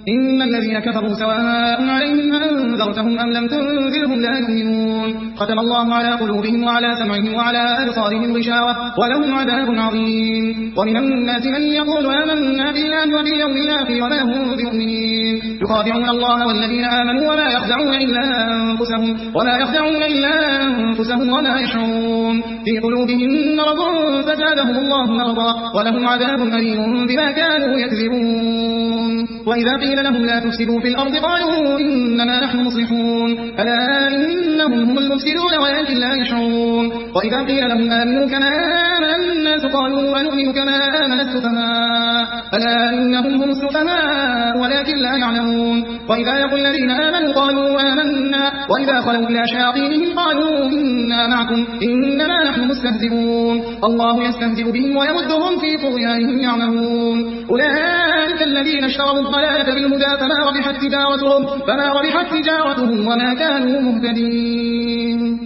إن الذين كفروا سواء عليهم أنذرتهم أم لم تنذرهم لا يؤمنون ختم الله على قلوبهم وعلى سمعهم وعلى أبصارهم غشاوة ولهم عذاب عظيم ومن الناس من يقول آمنا بالله وباليوم الآخر وما هم بمؤمنين يخادعون الله والذين آمنوا وما يخدعون إلا أنفسهم وما يشعرون في قلوبهم مرض فزادهم الله مرضا ولهم عذاب أليم بما كانوا يكذبون وإذا قيل لهم لا تفسدوا في الأرض قالوا إنما نحن مصلحون ألا إنهم هم المفسدون ولكن لا يشعرون وإذا قيل لهم آمنوا كما آمن الناس قالوا ونؤمن كما آمن السفهاء ألا إنهم هم السفهاء ولكن لا يعلمون وإذا يقول الذين آمنوا قالوا آمنا وإذا خلوا إلى شياطينهم قالوا إنا معكم إنما نحن مستهزئون الله يستهزئ بهم ويمدهم في طغيانهم يعمهون أولئك الذين اشتروا الضلالة بالهدى فما ربحت تجارتهم وما كانوا مهتدين.